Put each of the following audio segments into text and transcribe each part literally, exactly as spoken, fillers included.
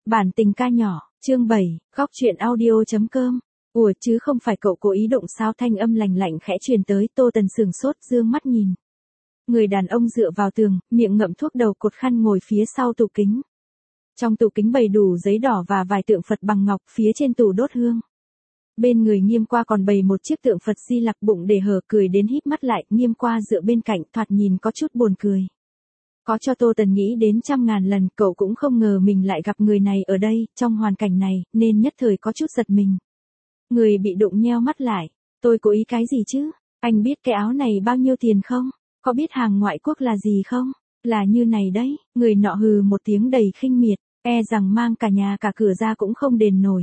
Bản tình ca nhỏ, chương bảy, góc truyện audio.com. Ủa chứ không phải cậu cố ý động sao? Thanh âm lành lạnh khẽ truyền tới. Tô Tần sửng sốt, dương mắt nhìn. Người đàn ông dựa vào tường, miệng ngậm thuốc, đầu cột khăn, ngồi phía sau tủ kính. Trong tủ kính bày đủ giấy đỏ và vài tượng Phật bằng ngọc, phía trên tủ đốt hương. Bên người Nghiêm Qua còn bày một chiếc tượng Phật Di Lặc, bụng để hở, cười đến híp mắt lại. Nghiêm Qua dựa bên cạnh, thoạt nhìn có chút buồn cười. Có cho Tô Tần nghĩ đến trăm ngàn lần, cậu cũng không ngờ mình lại gặp người này ở đây, trong hoàn cảnh này, nên nhất thời có chút giật mình. Người bị đụng nheo mắt lại. Tôi cố ý cái gì chứ? Anh biết cái áo này bao nhiêu tiền không? Có biết hàng ngoại quốc là gì không? Là như này đấy. Người nọ hừ một tiếng đầy khinh miệt, e rằng mang cả nhà cả cửa ra cũng không đền nổi.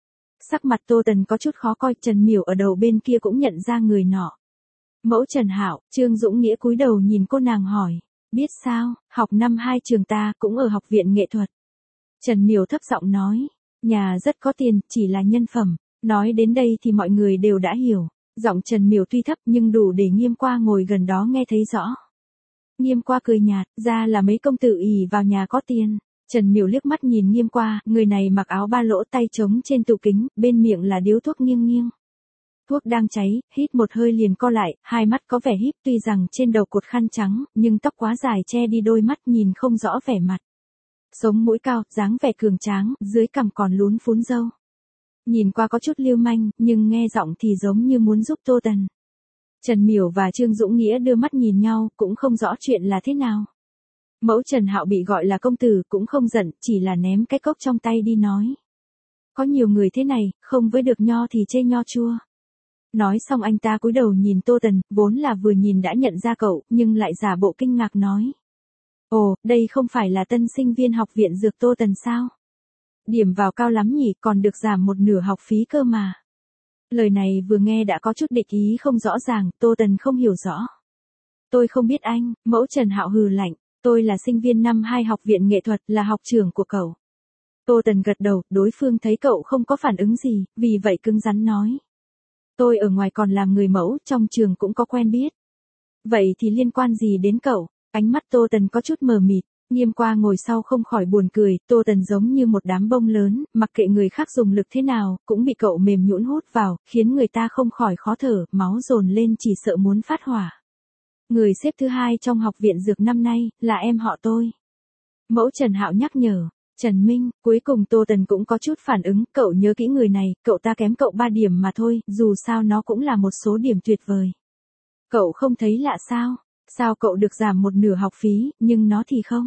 Sắc mặt Tô Tần có chút khó coi. Trần Miểu ở đầu bên kia cũng nhận ra người nọ. Mẫu Trần Hạo. Trương Dũng Nghĩa cúi đầu nhìn cô nàng hỏi. Biết sao? Học năm hai trường ta, cũng ở học viện nghệ thuật. Trần Miểu thấp giọng nói. Nhà rất có tiền, chỉ là nhân phẩm. Nói đến đây thì mọi người đều đã hiểu. Giọng Trần Miểu tuy thấp nhưng đủ để Nghiêm Qua ngồi gần đó nghe thấy rõ. Nghiêm Qua cười nhạt, ra là mấy công tử ỷ vào nhà có tiền. Trần Miểu liếc mắt nhìn Nghiêm Qua, người này mặc áo ba lỗ, tay trống trên tủ kính, bên miệng là điếu thuốc nghiêng nghiêng. Thuốc đang cháy, hít một hơi liền co lại, hai mắt có vẻ híp, tuy rằng trên đầu cột khăn trắng, nhưng tóc quá dài che đi đôi mắt, nhìn không rõ vẻ mặt. Sống mũi cao, dáng vẻ cường tráng, dưới cằm còn lún phún râu. Nhìn qua có chút lưu manh, nhưng nghe giọng thì giống như muốn giúp Tô Tần. Trần Miểu và Trương Dũng Nghĩa đưa mắt nhìn nhau, cũng không rõ chuyện là thế nào. Mẫu Trần Hạo bị gọi là công tử cũng không giận, chỉ là ném cái cốc trong tay đi nói. Có nhiều người thế này, không với được nho thì chê nho chua. Nói xong anh ta cúi đầu nhìn Tô Tần, vốn là vừa nhìn đã nhận ra cậu, nhưng lại giả bộ kinh ngạc nói. Ồ, đây không phải là tân sinh viên học viện dược Tô Tần sao? Điểm vào cao lắm nhỉ, còn được giảm một nửa học phí cơ mà. Lời này vừa nghe đã có chút địch ý không rõ ràng, Tô Tần không hiểu rõ. Tôi không biết anh. Mẫu Trần Hạo hừ lạnh. Tôi là sinh viên năm hai học viện nghệ thuật, là học trưởng của cậu. Tô Tần gật đầu, đối phương thấy cậu không có phản ứng gì, vì vậy cứng rắn nói. Tôi ở ngoài còn làm người mẫu, trong trường cũng có quen biết. Vậy thì liên quan gì đến cậu? Ánh mắt Tô Tần có chút mờ mịt. Nghiêm Qua ngồi sau không khỏi buồn cười. Tô Tần giống như một đám bông lớn, mặc kệ người khác dùng lực thế nào, cũng bị cậu mềm nhũn hút vào, khiến người ta không khỏi khó thở, máu dồn lên chỉ sợ muốn phát hỏa. Người xếp thứ hai trong học viện dược năm nay, là em họ tôi. Mẫu Trần Hạo nhắc nhở. Trần Minh. Cuối cùng Tô Tần cũng có chút phản ứng, cậu nhớ kỹ người này, cậu ta kém cậu ba điểm mà thôi, dù sao nó cũng là một số điểm tuyệt vời. Cậu không thấy lạ sao? Sao cậu được giảm một nửa học phí, nhưng nó thì không?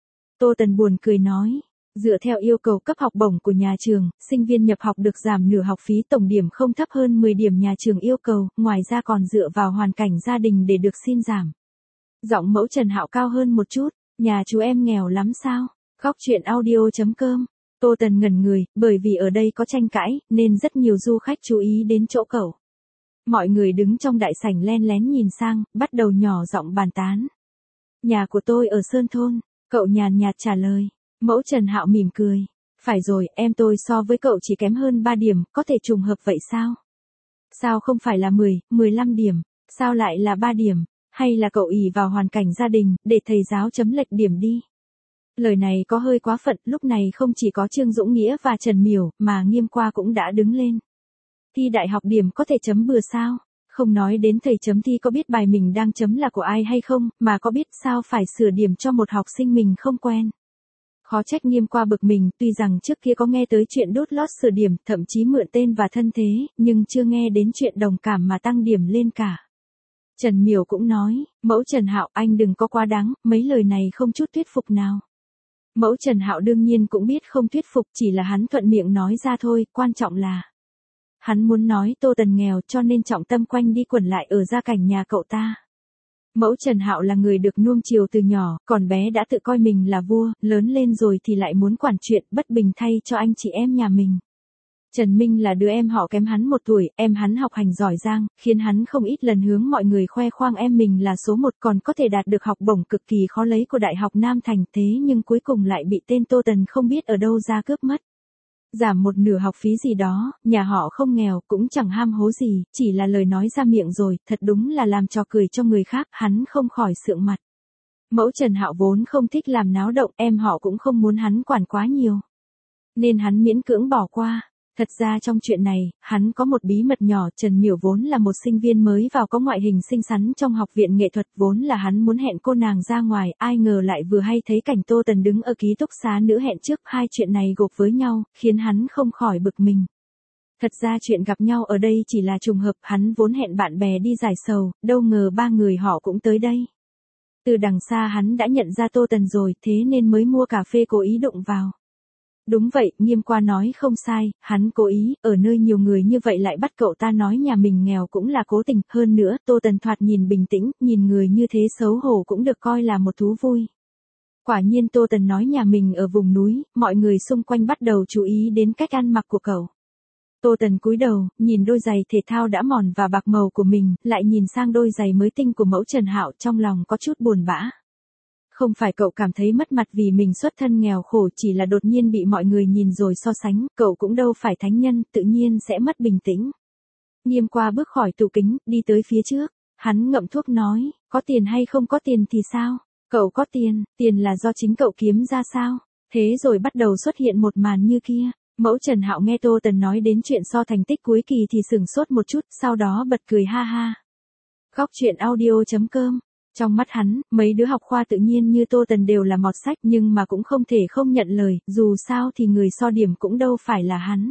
Tô Tần buồn cười nói. Dựa theo yêu cầu cấp học bổng của nhà trường, sinh viên nhập học được giảm nửa học phí, tổng điểm không thấp hơn mười điểm nhà trường yêu cầu, ngoài ra còn dựa vào hoàn cảnh gia đình để được xin giảm. Giọng Mẫu Trần Hạo cao hơn một chút. Nhà chú em nghèo lắm sao? Góc truyện audio.com. Tô Tần ngẩn người, bởi vì ở đây có tranh cãi, nên rất nhiều du khách chú ý đến chỗ cậu. Mọi người đứng trong đại sảnh len lén nhìn sang, bắt đầu nhỏ giọng bàn tán. Nhà của tôi ở Sơn Thôn. Cậu nhàn nhạt trả lời. Mẫu Trần Hạo mỉm cười. Phải rồi, em tôi so với cậu chỉ kém hơn ba điểm, có thể trùng hợp vậy sao? Sao không phải là mười, mười lăm điểm? Sao lại là ba điểm? Hay là cậu ỷ vào hoàn cảnh gia đình, để thầy giáo chấm lệch điểm đi? Lời này có hơi quá phận, lúc này không chỉ có Trương Dũng Nghĩa và Trần Miểu, mà Nghiêm Qua cũng đã đứng lên. Thi đại học điểm có thể chấm bừa sao? Không nói đến thầy chấm thi có biết bài mình đang chấm là của ai hay không, mà có biết sao phải sửa điểm cho một học sinh mình không quen. Khó trách Nghiêm Qua bực mình, tuy rằng trước kia có nghe tới chuyện đốt lót sửa điểm, thậm chí mượn tên và thân thế, nhưng chưa nghe đến chuyện đồng cảm mà tăng điểm lên cả. Trần Miểu cũng nói. Mẫu Trần Hạo, anh đừng có quá đáng, mấy lời này không chút thuyết phục nào. Mẫu Trần Hạo đương nhiên cũng biết không thuyết phục, chỉ là hắn thuận miệng nói ra thôi, quan trọng là hắn muốn nói Tô Tần nghèo, cho nên trọng tâm quanh đi quẩn lại ở gia cảnh nhà cậu ta. Mẫu Trần Hạo là người được nuông chiều từ nhỏ, còn bé đã tự coi mình là vua, lớn lên rồi thì lại muốn quản chuyện, bất bình thay cho anh chị em nhà mình. Trần Minh là đứa em họ kém hắn một tuổi, em hắn học hành giỏi giang, khiến hắn không ít lần hướng mọi người khoe khoang em mình là số một, còn có thể đạt được học bổng cực kỳ khó lấy của Đại học Nam Thành, thế nhưng cuối cùng lại bị tên Tô Tần không biết ở đâu ra cướp mất. Giảm một nửa học phí gì đó, nhà họ không nghèo, cũng chẳng ham hố gì, chỉ là lời nói ra miệng rồi, thật đúng là làm trò cười cho người khác, hắn không khỏi sượng mặt. Mẫu Trần Hạo vốn không thích làm náo động, em họ cũng không muốn hắn quản quá nhiều. nên hắn miễn cưỡng bỏ qua. Thật ra trong chuyện này, hắn có một bí mật nhỏ. Trần Miểu vốn là một sinh viên mới vào có ngoại hình xinh xắn trong học viện nghệ thuật, vốn là hắn muốn hẹn cô nàng ra ngoài, ai ngờ lại vừa hay thấy cảnh Tô Tần đứng ở ký túc xá nữ hẹn trước, hai chuyện này gộp với nhau, khiến hắn không khỏi bực mình. Thật ra chuyện gặp nhau ở đây chỉ là trùng hợp, hắn vốn hẹn bạn bè đi giải sầu, đâu ngờ ba người họ cũng tới đây. Từ đằng xa hắn đã nhận ra Tô Tần rồi, thế nên mới mua cà phê cố ý đụng vào. Đúng vậy, Nghiêm Qua nói không sai, hắn cố ý, ở nơi nhiều người như vậy lại bắt cậu ta nói nhà mình nghèo cũng là cố tình, hơn nữa, Tô Tần thoạt nhìn bình tĩnh, nhìn người như thế xấu hổ cũng được coi là một thú vui. Quả nhiên Tô Tần nói nhà mình ở vùng núi, mọi người xung quanh bắt đầu chú ý đến cách ăn mặc của cậu. Tô Tần cúi đầu, nhìn đôi giày thể thao đã mòn và bạc màu của mình, lại nhìn sang đôi giày mới tinh của mẫu Trần Hạo, trong lòng có chút buồn bã. Không phải cậu cảm thấy mất mặt vì mình xuất thân nghèo khổ, chỉ là đột nhiên bị mọi người nhìn rồi so sánh, cậu cũng đâu phải thánh nhân, tự nhiên sẽ mất bình tĩnh. Nghiêm Qua bước khỏi tủ kính, đi tới phía trước, hắn ngậm thuốc nói, có tiền hay không có tiền thì sao? Cậu có tiền, tiền là do chính cậu kiếm ra sao? Thế rồi bắt đầu xuất hiện một màn như kia. Mẫu Trần Hạo nghe Tô Tần nói đến chuyện so thành tích cuối kỳ thì sửng sốt một chút, sau đó bật cười ha ha. Góc truyện audio chấm com. Trong mắt hắn, mấy đứa học khoa tự nhiên như Tô Tần đều là mọt sách, nhưng mà cũng không thể không nhận lời, dù sao thì người so điểm cũng đâu phải là hắn.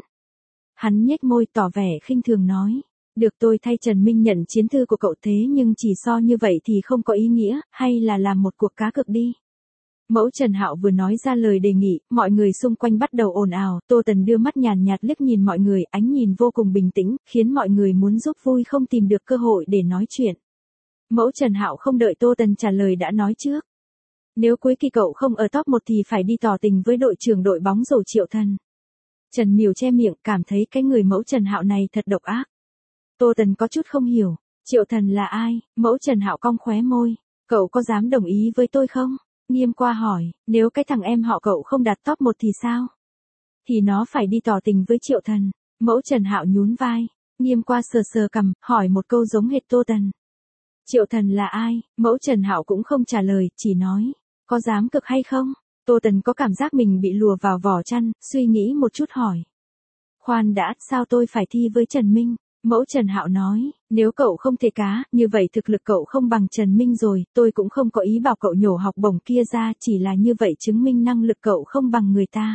Hắn nhếch môi tỏ vẻ khinh thường nói, được, tôi thay Trần Minh nhận chiến thư của cậu, thế nhưng chỉ so như vậy thì không có ý nghĩa, hay là làm một cuộc cá cược đi. Mẫu Trần Hạo vừa nói ra lời đề nghị, mọi người xung quanh bắt đầu ồn ào, Tô Tần đưa mắt nhàn nhạt liếc nhìn mọi người, ánh nhìn vô cùng bình tĩnh, khiến mọi người muốn giúp vui không tìm được cơ hội để nói chuyện. Mẫu Trần Hạo không đợi Tô Tần trả lời đã nói trước. Nếu cuối kỳ cậu không ở top một thì phải đi tỏ tình với đội trưởng đội bóng rổ Triệu Thần. Trần Miểu che miệng, cảm thấy cái người mẫu Trần Hạo này thật độc ác. Tô Tần có chút không hiểu, Triệu Thần là ai? Mẫu Trần Hạo cong khóe môi, cậu có dám đồng ý với tôi không? Nghiêm Qua hỏi, nếu cái thằng em họ cậu không đạt top một thì sao? Thì nó phải đi tỏ tình với Triệu Thần. Mẫu Trần Hạo nhún vai, Nghiêm Qua sờ sờ cằm, hỏi một câu giống hệt Tô Tần. Triệu Thần là ai? Mẫu Trần Hạo cũng không trả lời, chỉ nói, có dám cực hay không? Tô Tần có cảm giác mình bị lùa vào vỏ chăn, suy nghĩ một chút hỏi. Khoan đã, sao tôi phải thi với Trần Minh? Mẫu Trần Hạo nói, nếu cậu không thể cá, như vậy thực lực cậu không bằng Trần Minh rồi, tôi cũng không có ý bảo cậu nhổ học bổng kia ra, chỉ là như vậy chứng minh năng lực cậu không bằng người ta.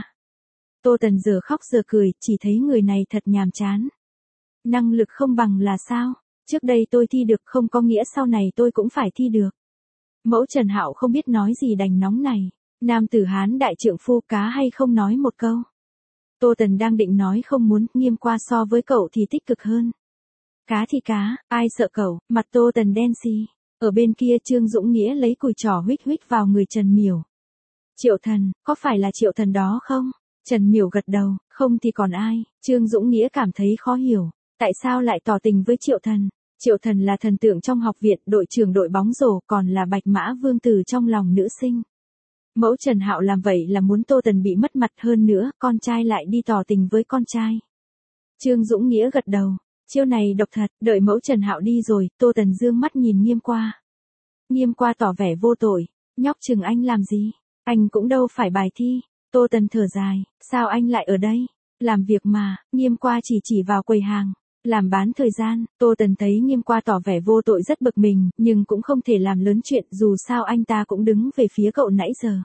Tô Tần giờ khóc giờ cười, chỉ thấy người này thật nhàm chán. Năng lực không bằng là sao? Trước đây tôi thi được không có nghĩa sau này tôi cũng phải thi được. Mẫu Trần Hạo không biết nói gì đành nóng này. Nam tử Hán đại trượng phu, cá hay không nói một câu. Tô Tần đang định nói không muốn, Nghiêm Qua so với cậu thì tích cực hơn. Cá thì cá, ai sợ cậu? Mặt Tô Tần đen xì. Ở bên kia Trương Dũng Nghĩa lấy cùi trỏ huých huých vào người Trần Miểu. Triệu Thần, có phải là Triệu Thần đó không? Trần Miểu gật đầu, không thì còn ai? Trương Dũng Nghĩa cảm thấy khó hiểu. Tại sao lại tỏ tình với Triệu Thần? Triệu Thần là thần tượng trong học viện, đội trưởng đội bóng rổ, còn là bạch mã vương tử trong lòng nữ sinh. Mẫu Trần Hạo làm vậy là muốn Tô Tần bị mất mặt, hơn nữa, con trai lại đi tỏ tình với con trai. Trương Dũng Nghĩa gật đầu, chiêu này độc thật, đợi mẫu Trần Hạo đi rồi, Tô Tần dương mắt nhìn Nghiêm Qua. Nghiêm Qua tỏ vẻ vô tội, nhóc chừng anh làm gì? Anh cũng đâu phải bài thi. Tô Tần thở dài, sao anh lại ở đây? Làm việc mà. Nghiêm Qua chỉ chỉ vào quầy hàng. Làm bán thời gian. Tô Tần thấy Nghiêm Qua tỏ vẻ vô tội rất bực mình, nhưng cũng không thể làm lớn chuyện, dù sao anh ta cũng đứng về phía cậu nãy giờ.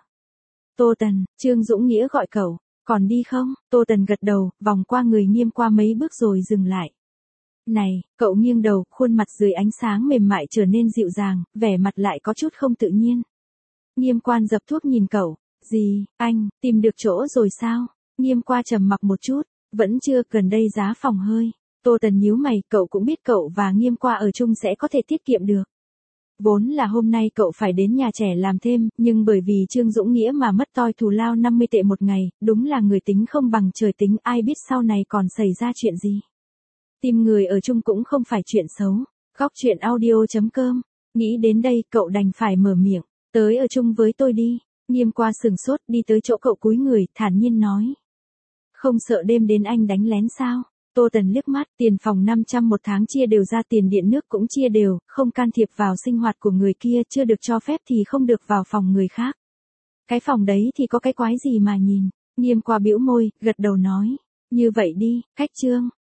Tô Tần, Trương Dũng Nghĩa gọi cậu, còn đi không? Tô Tần gật đầu, vòng qua người Nghiêm Qua mấy bước rồi dừng lại. Này, cậu nghiêng đầu, khuôn mặt dưới ánh sáng mềm mại trở nên dịu dàng, vẻ mặt lại có chút không tự nhiên. Nghiêm Quan dập thuốc nhìn cậu, gì, anh, tìm được chỗ rồi sao? Nghiêm Qua trầm mặc một chút, vẫn chưa, gần đây giá phòng hơi. Tô Tần nhíu mày, cậu cũng biết cậu và Nghiêm Qua ở chung sẽ có thể tiết kiệm được. Vốn là hôm nay cậu phải đến nhà trẻ làm thêm, nhưng bởi vì Trương Dũng Nghĩa mà mất toi thù lao năm mươi tệ một ngày, đúng là người tính không bằng trời tính, ai biết sau này còn xảy ra chuyện gì. Tìm người ở chung cũng không phải chuyện xấu. Góc truyện audio chấm com. Nghĩ đến đây, cậu đành phải mở miệng, tới ở chung với tôi đi. Nghiêm Qua sừng sốt, đi tới chỗ cậu cúi người, thản nhiên nói. Không sợ đêm đến anh đánh lén sao? Tô Tần liếc mắt, tiền phòng năm trăm một tháng chia đều ra, tiền điện nước cũng chia đều, không can thiệp vào sinh hoạt của người kia, chưa được cho phép thì không được vào phòng người khác. Cái phòng đấy thì có cái quái gì mà nhìn. Nghiêm qua bĩu môi, gật đầu nói. Như vậy đi, khách Trương.